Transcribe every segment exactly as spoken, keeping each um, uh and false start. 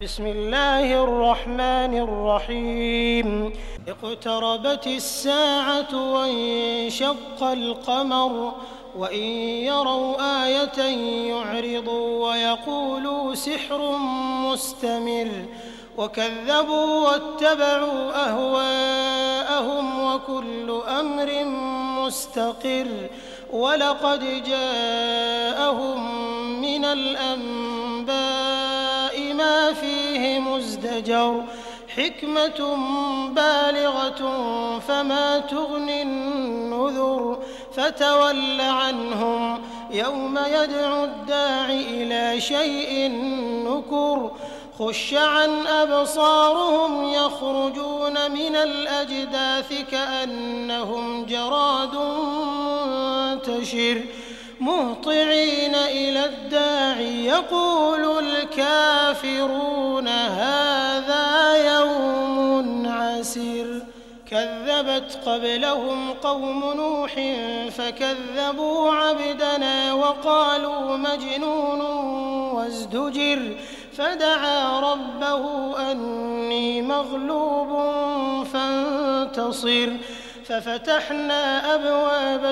بسم الله الرحمن الرحيم اقتربت الساعة وانشق القمر وإن يروا آية يعرضوا ويقولوا سحر مستمر وكذبوا واتبعوا أهواءهم وكل أمر مستقر ولقد جاءهم من الأنباء ما فيه مزدجر حكمة بالغة فما تغني النذر فتول عنهم يوم يدعو الداع إلى شيء نكر خش عن أبصارهم يخرجون من الأجداث كأنهم جراد منتشر مهطعين إلى الداع يقول الكافرون هذا يوم عسير كذبت قبلهم قوم نوح فكذبوا عبدنا وقالوا مجنون وازدجر فدعا ربه أني مغلوب فانتصر ففتحنا أبواب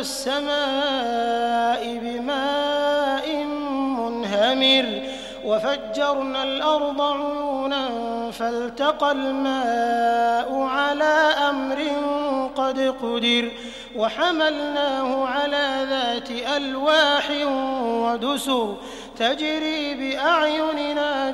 السماء بماء منهمر وفجرنا الأرض عيونا فالتقى الماء على أمر قد قدر وحملناه على ذات ألواح ودسر تجري بأعيننا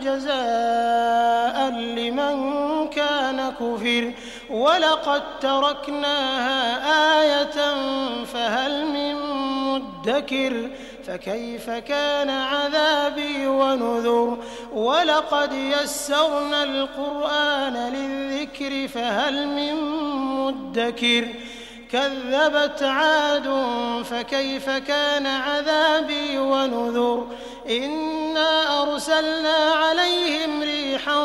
جزاء لمن كان كفر ولقد تركناها آية فهل من مدكر فكيف كان عذابي ونذر ولقد يسرنا القرآن للذكر فهل من مدكر كذبت عاد فكيف كان عذابي ونذر إنا أرسلنا عليهم ريحا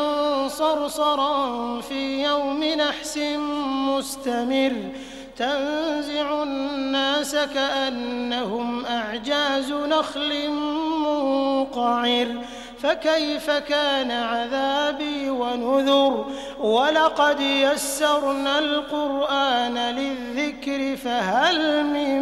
صرصرا في يوم نحس مستمر تنزع الناس كأنهم أعجاز نخل منقعر فكيف كان عذابي ونذر ولقد يسرنا القرآن للذكر فهل من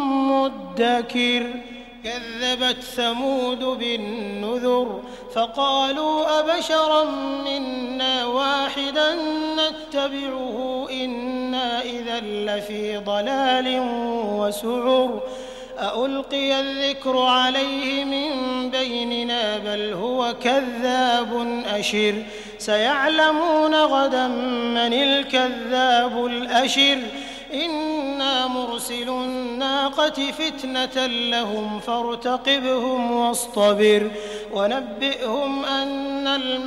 مدكر كذبت ثمود بالنذر فقالوا أبشرا منا واحدا نتبعه إنا إذا لفي ضلال وسعر أألقي الذكر عليه من بيننا بل هو كذاب أشر سيعلمون غدا من الكذاب الأشر إنا مرسل الناقة فتنة لهم فارتقبهم واصطبر ونبئهم أن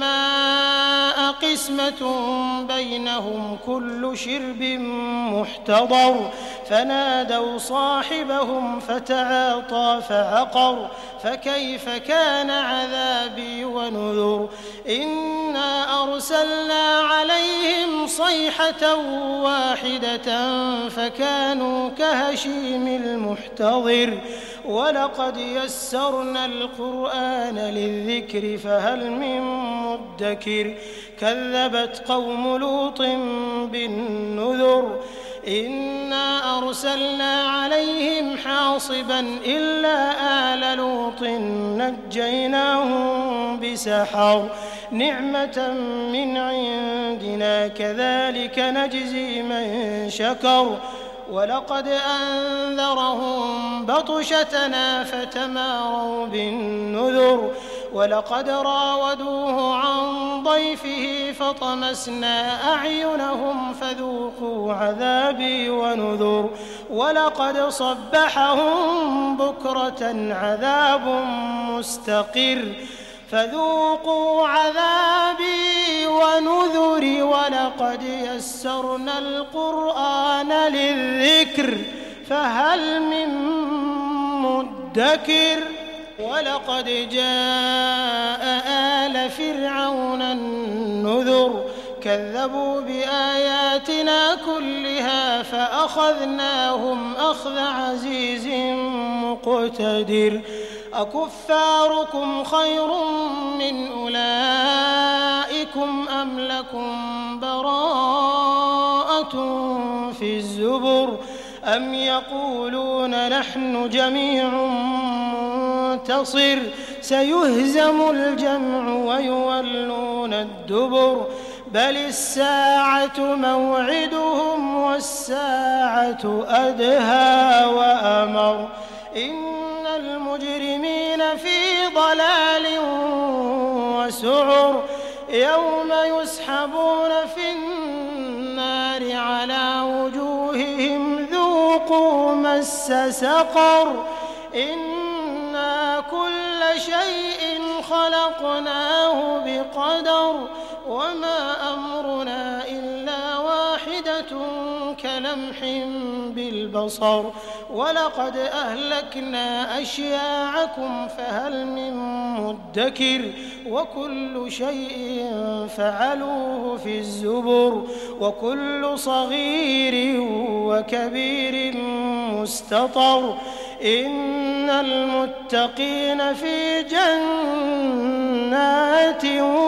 الماء قسمة بينهم كل شرب محتضر فنادوا صاحبهم فتعاطى فعقر فكيف كان عذابي ونذر إنا أرسلنا عليهم صيحة واحدة فكانوا كهشيم المحتضر ولقد يسرنا القرآن للذكر فهل من مدكر كذبت قوم لوط بالنذر إنا أرسلنا عليهم حاصبا إلا آل لوط نجيناهم بسحر نعمة من عندنا كذلك نجزي من شكر ولقد أنذرهم بطشتنا فتماروا بالنذر ولقد راودوه عن ضيفه فطمسنا أعينهم فذوقوا عذابي ونذر ولقد صبحهم بكرة عذاب مستقر فذوقوا عذابي ونذر ولقد يسرنا القرآن للذكر فهل من مدكر ولقد جاء آل فرعون النذر كذبوا بآياتنا كلها فأخذناهم أخذ عزيز مقتدر أكفاركم خير من أولئكم أم لكم براءة في الزبر أم يقولون نحن جميع منتصر سيهزم الجمع ويولون الدبر بل الساعة موعدهم والساعة أدهى وأمر إن المجرمين في ضلال وسعر يوم يسحبون في النار على وجوههم ذوقوا مس سقر إنا كل شيء خلقناه بقدر وما أمرنا إلا واحدة كلمح بالبصر ولقد أهلكنا أشياعكم فهل من مدكر وكل شيء فعلوه في الزبر وكل صغير وكبير مستطر إن المتقين في جنات